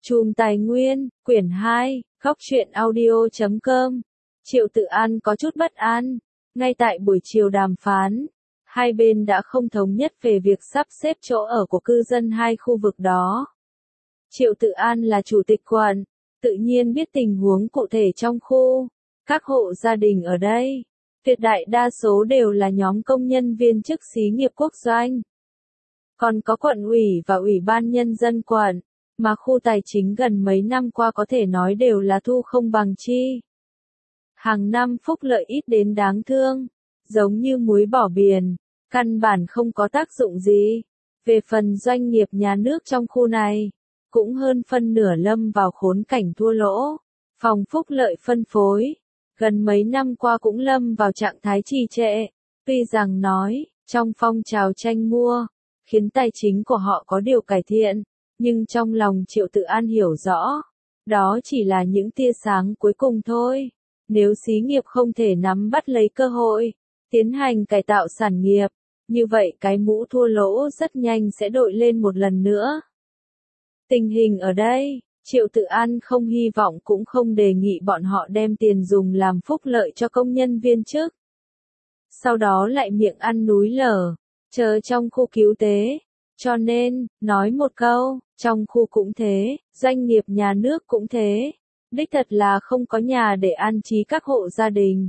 Chùm Tài Nguyên, quyển 2, Góc truyện audio.com. Triệu Tự An có chút bất an. Ngay tại buổi chiều đàm phán, hai bên đã không thống nhất về việc sắp xếp chỗ ở của cư dân hai khu vực đó. Triệu Tự An là chủ tịch quận, tự nhiên biết tình huống cụ thể trong khu. Các hộ gia đình ở đây, tuyệt đại đa số đều là nhóm công nhân viên chức xí nghiệp quốc doanh. Còn có quận ủy và ủy ban nhân dân quận, mà khu tài chính gần mấy năm qua có thể nói đều là thu không bằng chi. Hàng năm phúc lợi ít đến đáng thương, giống như muối bỏ biển, căn bản không có tác dụng gì. Về phần doanh nghiệp nhà nước trong khu này, cũng hơn phân nửa lâm vào khốn cảnh thua lỗ. Phòng phúc lợi phân phối, gần mấy năm qua cũng lâm vào trạng thái trì trệ. Tuy rằng nói, trong phong trào tranh mua, khiến tài chính của họ có điều cải thiện, nhưng trong lòng Triệu Tự An hiểu rõ, đó chỉ là những tia sáng cuối cùng thôi. Nếu xí nghiệp không thể nắm bắt lấy cơ hội, tiến hành cải tạo sản nghiệp, như vậy cái mũ thua lỗ rất nhanh sẽ đội lên một lần nữa. Tình hình ở đây, Triệu Tự An không hy vọng cũng không đề nghị bọn họ đem tiền dùng làm phúc lợi cho công nhân viên chức. Sau đó lại miệng ăn núi lở, chờ trong khu cứu tế. Cho nên, nói một câu, trong khu cũng thế, doanh nghiệp nhà nước cũng thế. Đích thật là không có nhà để an trí các hộ gia đình.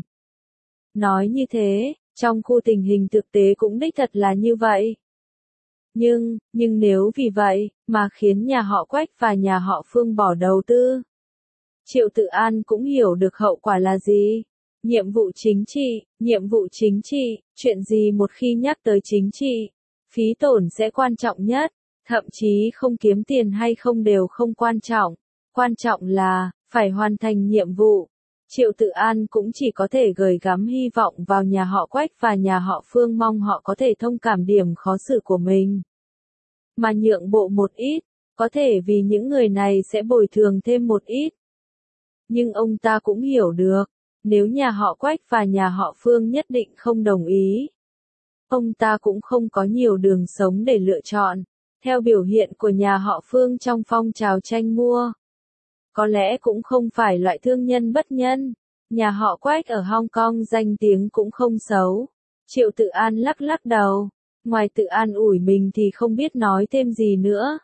Nói như thế, trong khu tình hình thực tế cũng đích thật là như vậy. Nhưng nếu vì vậy, mà khiến nhà họ Quách và nhà họ Phương bỏ đầu tư, Triệu Tự An cũng hiểu được hậu quả là gì. Nhiệm vụ chính trị, chuyện gì một khi nhắc tới chính trị, phí tổn sẽ quan trọng nhất, thậm chí không kiếm tiền hay không đều không quan trọng. Quan trọng là, phải hoàn thành nhiệm vụ. Triệu Tự An cũng chỉ có thể gửi gắm hy vọng vào nhà họ Quách và nhà họ Phương, mong họ có thể thông cảm điểm khó xử của mình, mà nhượng bộ một ít, có thể vì những người này sẽ bồi thường thêm một ít. Nhưng ông ta cũng hiểu được, nếu nhà họ Quách và nhà họ Phương nhất định không đồng ý, ông ta cũng không có nhiều đường sống để lựa chọn. Theo biểu hiện của nhà họ Phương trong phong trào tranh mua, có lẽ cũng không phải loại thương nhân bất nhân. Nhà họ Quách ở Hong Kong danh tiếng cũng không xấu. Triệu Tự An lắc lắc đầu, ngoài tự an ủi mình thì không biết nói thêm gì nữa.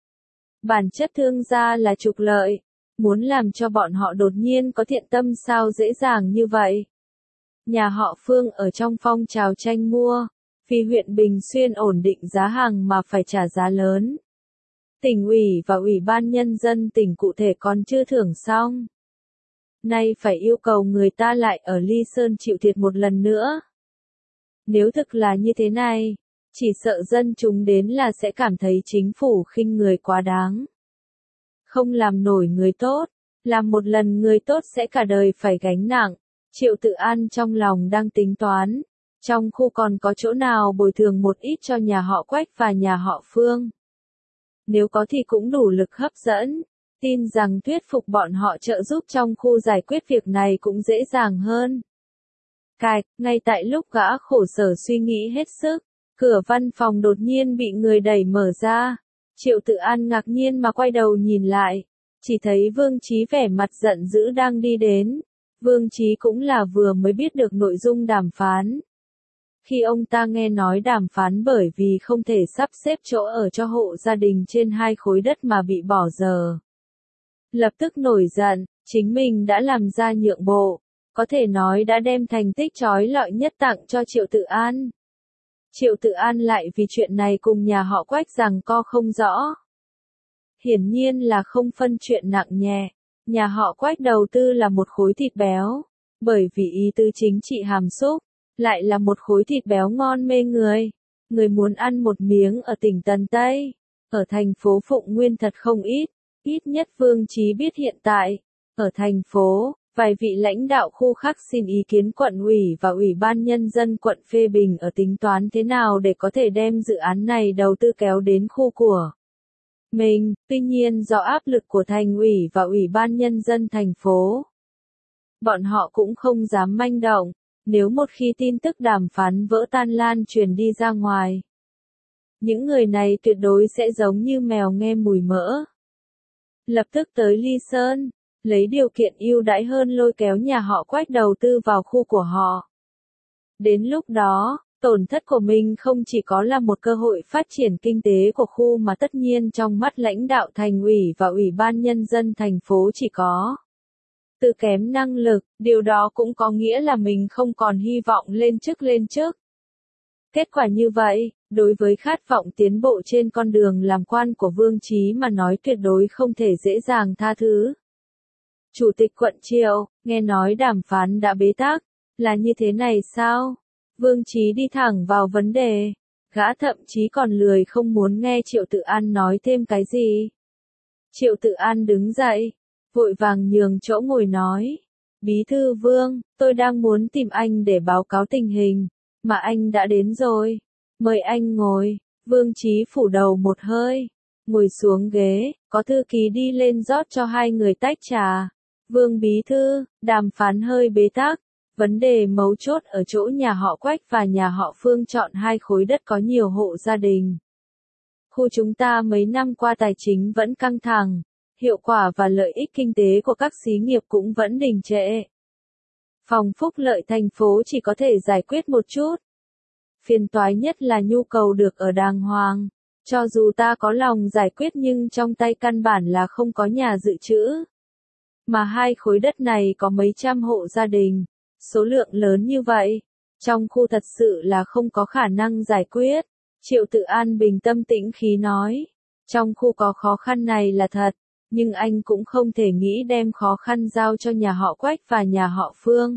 Bản chất thương gia là trục lợi, muốn làm cho bọn họ đột nhiên có thiện tâm sao dễ dàng như vậy. Nhà họ Phương ở trong phong trào tranh mua, vì huyện Bình Xuyên ổn định giá hàng mà phải trả giá lớn. Tỉnh ủy và ủy ban nhân dân tỉnh cụ thể còn chưa thưởng xong, nay phải yêu cầu người ta lại ở Ly Sơn chịu thiệt một lần nữa. Nếu thực là như thế này, chỉ sợ dân chúng đến là sẽ cảm thấy chính phủ khinh người quá đáng. Không làm nổi người tốt, làm một lần người tốt sẽ cả đời phải gánh nặng. Triệu Tự An trong lòng đang tính toán, trong khu còn có chỗ nào bồi thường một ít cho nhà họ Quách và nhà họ Phương. Nếu có thì cũng đủ lực hấp dẫn, tin rằng thuyết phục bọn họ trợ giúp trong khu giải quyết việc này cũng dễ dàng hơn. Ngay tại lúc gã khổ sở suy nghĩ hết sức, cửa văn phòng đột nhiên bị người đẩy mở ra. Triệu Tự An ngạc nhiên mà quay đầu nhìn lại, chỉ thấy Vương Chí vẻ mặt giận dữ đang đi đến. Vương Chí cũng là vừa mới biết được nội dung đàm phán. Khi ông ta nghe nói đàm phán bởi vì không thể sắp xếp chỗ ở cho hộ gia đình trên hai khối đất mà bị bỏ dở, lập tức nổi giận, chính mình đã làm ra nhượng bộ, có thể nói đã đem thành tích chói lọi nhất tặng cho Triệu Tự An. Triệu Tự An lại vì chuyện này cùng nhà họ Quách giằng co không rõ. Hiển nhiên là không phân chuyện nặng nhẹ. Nhà họ Quách đầu tư là một khối thịt béo, bởi vì ý tứ chính trị hàm xúc, lại là một khối thịt béo ngon mê người. Người muốn ăn một miếng ở tỉnh Tần Tây, ở thành phố Phụng Nguyên thật không ít. Ít nhất Vương Chí biết hiện tại, ở thành phố, vài vị lãnh đạo khu khác xin ý kiến quận ủy và ủy ban nhân dân quận phê bình ở tính toán thế nào để có thể đem dự án này đầu tư kéo đến khu của mình. Tuy nhiên do áp lực của thành ủy và ủy ban nhân dân thành phố, bọn họ cũng không dám manh động. Nếu một khi tin tức đàm phán vỡ tan lan truyền đi ra ngoài, những người này tuyệt đối sẽ giống như mèo nghe mùi mỡ. lập tức tới Ly Sơn, lấy điều kiện ưu đãi hơn lôi kéo nhà họ Quách đầu tư vào khu của họ. Đến lúc đó, tổn thất của mình không chỉ có là một cơ hội phát triển kinh tế của khu mà tất nhiên trong mắt lãnh đạo thành ủy và ủy ban nhân dân thành phố chỉ có từ kém năng lực, điều đó cũng có nghĩa là mình không còn hy vọng lên chức. Kết quả như vậy, đối với khát vọng tiến bộ trên con đường làm quan của Vương Chí mà nói tuyệt đối không thể dễ dàng tha thứ. Chủ tịch quận Triệu, nghe nói đàm phán đã bế tắc, là như thế này sao? Vương Chí đi thẳng vào vấn đề, gã thậm chí còn lười không muốn nghe Triệu Tự An nói thêm cái gì. Triệu Tự An đứng dậy, vội vàng nhường chỗ ngồi nói, Bí thư Vương, tôi đang muốn tìm anh để báo cáo tình hình, mà anh đã đến rồi, mời anh ngồi. Vương Chí phủ đầu một hơi, ngồi xuống ghế, có thư ký đi lên rót cho hai người tách trà. Vương Bí thư, đàm phán hơi bế tắc, vấn đề mấu chốt ở chỗ nhà họ Quách và nhà họ Phương chọn hai khối đất có nhiều hộ gia đình. Khu chúng ta mấy năm qua tài chính vẫn căng thẳng, hiệu quả và lợi ích kinh tế của các xí nghiệp cũng vẫn đình trệ. Phòng phúc lợi thành phố chỉ có thể giải quyết một chút. Phiền toái nhất là nhu cầu được ở đàng hoàng. Cho dù ta có lòng giải quyết nhưng trong tay căn bản là không có nhà dự trữ. Mà hai khối đất này có mấy trăm hộ gia đình, số lượng lớn như vậy, trong khu thật sự là không có khả năng giải quyết. Triệu Tự An bình tâm tĩnh khí nói, trong khu có khó khăn này là thật, nhưng anh cũng không thể nghĩ đem khó khăn giao cho nhà họ Quách và nhà họ Phương.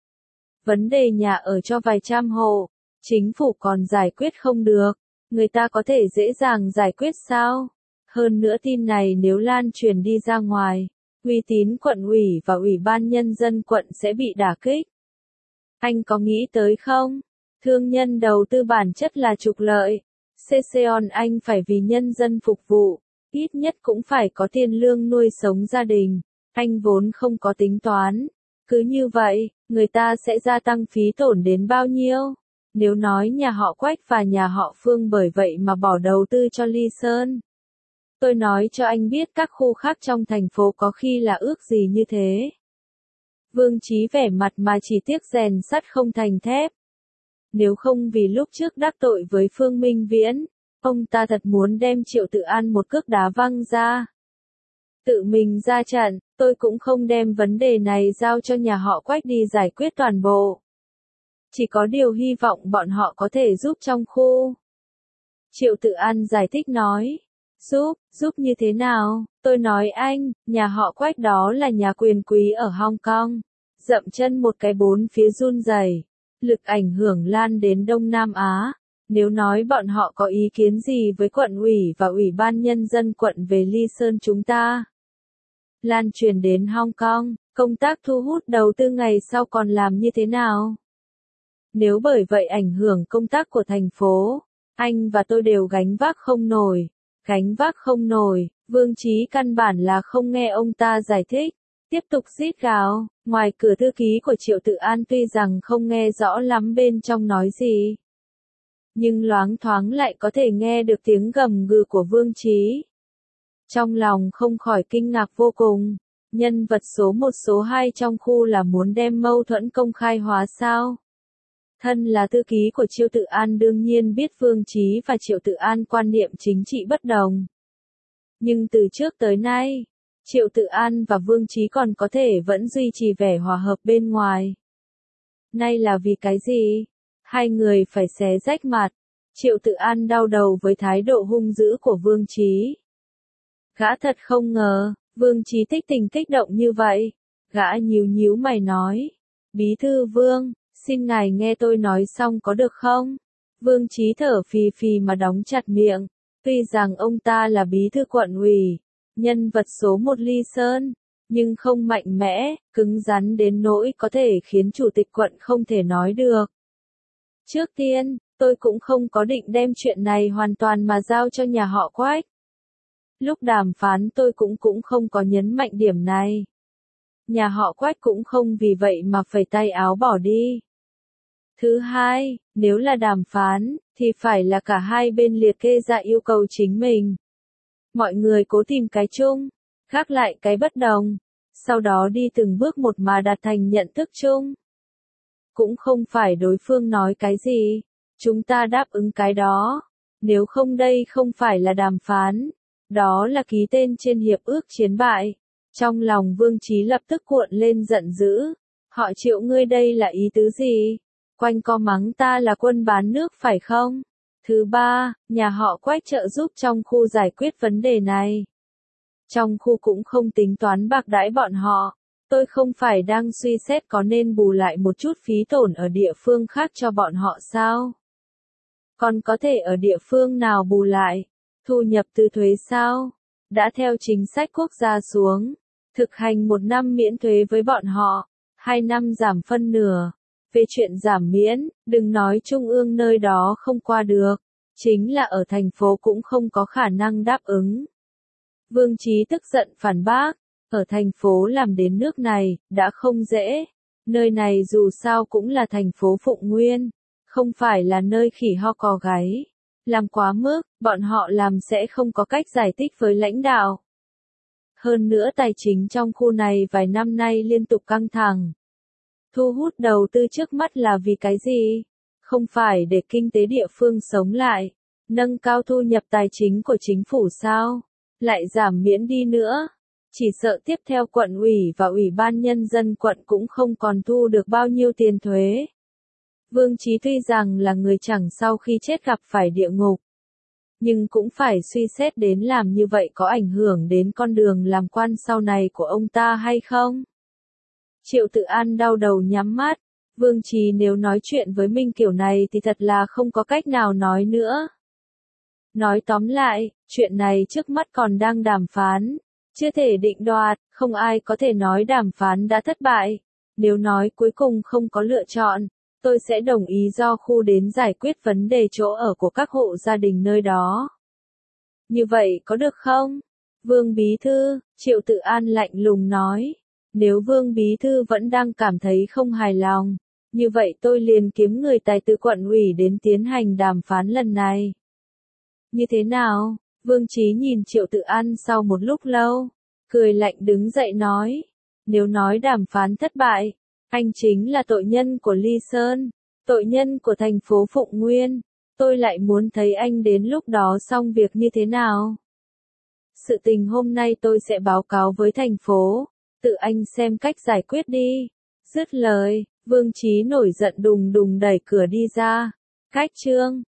Vấn đề nhà ở cho vài trăm hộ, chính phủ còn giải quyết không được, người ta có thể dễ dàng giải quyết sao? Hơn nữa tin này nếu lan truyền đi ra ngoài, uy tín quận ủy và ủy ban nhân dân quận sẽ bị đả kích. Anh có nghĩ tới không? Thương nhân đầu tư bản chất là trục lợi. CCON anh phải vì nhân dân phục vụ, ít nhất cũng phải có tiền lương nuôi sống gia đình. Anh vốn không có tính toán. Cứ như vậy, người ta sẽ gia tăng phí tổn đến bao nhiêu? Nếu nói nhà họ Quách và nhà họ Phương bởi vậy mà bỏ đầu tư cho Ly Sơn. Tôi nói cho anh biết các khu khác trong thành phố có khi là ước gì như thế. Vương Chí vẻ mặt mà chỉ tiếc rèn sắt không thành thép. Nếu không vì lúc trước đắc tội với Phương Minh Viễn, ông ta thật muốn đem Triệu Tự An một cước đá văng ra. Tự mình ra trận, tôi cũng không đem vấn đề này giao cho nhà họ Quách đi giải quyết toàn bộ. Chỉ có điều hy vọng bọn họ có thể giúp trong khu. Triệu Tự An giải thích nói. Giúp như thế nào? Tôi nói anh, nhà họ Quách đó là nhà quyền quý ở Hong Kong. Dậm chân một cái bốn phía run rẩy, lực ảnh hưởng lan đến Đông Nam Á. Nếu nói bọn họ có ý kiến gì với quận ủy và ủy ban nhân dân quận về Ly Sơn chúng ta lan truyền đến Hong Kong, công tác thu hút đầu tư ngày sau còn làm như thế nào? Nếu bởi vậy ảnh hưởng công tác của thành phố, anh và tôi đều gánh vác không nổi. Gánh vác không nổi, Vương Chí căn bản là không nghe ông ta giải thích. Tiếp tục rít gào, ngoài cửa thư ký của Triệu Tự An tuy rằng không nghe rõ lắm bên trong nói gì, nhưng loáng thoáng lại có thể nghe được tiếng gầm gừ của Vương Chí. Trong lòng không khỏi kinh ngạc vô cùng, nhân vật số 1 số 2 trong khu là muốn đem mâu thuẫn công khai hóa sao? Thân là thư ký của Triệu Tự An đương nhiên biết Vương Chí và Triệu Tự An quan niệm chính trị bất đồng. Nhưng từ trước tới nay, Triệu Tự An và Vương Chí còn có thể vẫn duy trì vẻ hòa hợp bên ngoài. Nay là vì cái gì? Hai người phải xé rách mặt. Triệu Tự An đau đầu với thái độ hung dữ của Vương Chí. Gã thật không ngờ, Vương Chí thích tình kích động như vậy. Gã nhíu mày nói, Bí thư Vương, xin ngài nghe tôi nói xong có được không? Vương Chí thở phì phì mà đóng chặt miệng. Tuy rằng ông ta là bí thư quận ủy, nhân vật số 1 Ly Sơn, nhưng không mạnh mẽ, cứng rắn đến nỗi có thể khiến chủ tịch quận không thể nói được. Trước tiên, tôi cũng không có định đem chuyện này hoàn toàn mà giao cho nhà họ Quách. Lúc đàm phán tôi cũng không có nhấn mạnh điểm này. Nhà họ Quách cũng không vì vậy mà phẩy tay áo bỏ đi. Thứ hai, nếu là đàm phán, thì phải là cả hai bên liệt kê ra yêu cầu chính mình. Mọi người cố tìm cái chung. gác lại cái bất đồng, sau đó đi từng bước một mà đạt thành nhận thức chung. Cũng không phải đối phương nói cái gì, chúng ta đáp ứng cái đó, nếu không đây không phải là đàm phán, đó là ký tên trên hiệp ước chiến bại. Trong lòng Vương Chí lập tức cuộn lên giận dữ, họ Triệu ngươi đây là ý tứ gì? Quanh co mắng ta là quân bán nước phải không? Thứ ba, nhà họ Quách trợ giúp trong khu giải quyết vấn đề này. Trong khu cũng không tính toán bạc đãi bọn họ. Tôi không phải đang suy xét có nên bù lại một chút phí tổn ở địa phương khác cho bọn họ sao? Còn có thể ở địa phương nào bù lại? Thu nhập từ thuế sao? Đã theo chính sách quốc gia xuống. Thực hành 1 năm miễn thuế với bọn họ. 2 năm giảm phân nửa. Về chuyện giảm miễn, đừng nói trung ương nơi đó không qua được. Chính là ở thành phố cũng không có khả năng đáp ứng. Vương Chí tức giận phản bác. Ở thành phố làm đến nước này, đã không dễ. Nơi này dù sao cũng là thành phố Phụng Nguyên. Không phải là nơi khỉ ho cò gáy. Làm quá mức, bọn họ làm sẽ không có cách giải thích với lãnh đạo. Hơn nữa tài chính trong khu này vài năm nay liên tục căng thẳng. Thu hút đầu tư trước mắt là vì cái gì? Không phải để kinh tế địa phương sống lại, nâng cao thu nhập tài chính của chính phủ sao? Lại giảm miễn đi nữa. Chỉ sợ tiếp theo quận ủy và ủy ban nhân dân quận cũng không còn thu được bao nhiêu tiền thuế. Vương Chí tuy rằng là người chẳng sau khi chết gặp phải địa ngục, nhưng cũng phải suy xét đến làm như vậy có ảnh hưởng đến con đường làm quan sau này của ông ta hay không. Triệu Tự An đau đầu nhắm mắt, Vương Chí nếu nói chuyện với mình kiểu này thì thật là không có cách nào nói nữa. Nói tóm lại, chuyện này trước mắt còn đang đàm phán, chưa thể định đoạt, không ai có thể nói đàm phán đã thất bại. Nếu nói cuối cùng không có lựa chọn, tôi sẽ đồng ý do khu đến giải quyết vấn đề chỗ ở của các hộ gia đình nơi đó. Như vậy có được không? Vương Bí Thư, Triệu Tự An lạnh lùng nói. Nếu Vương Bí Thư vẫn đang cảm thấy không hài lòng, như vậy tôi liền kiếm người tài từ quận ủy đến tiến hành đàm phán lần này. Như thế nào? Vương Chí nhìn Triệu Tự An sau một lúc lâu, cười lạnh đứng dậy nói. Nếu nói đàm phán thất bại, anh chính là tội nhân của Ly Sơn, tội nhân của thành phố Phụng Nguyên. Tôi lại muốn thấy anh đến lúc đó xong việc như thế nào. Sự tình hôm nay tôi sẽ báo cáo với thành phố, tự anh xem cách giải quyết đi. Dứt lời, Vương Chí nổi giận đùng đùng đẩy cửa đi ra. Cách chương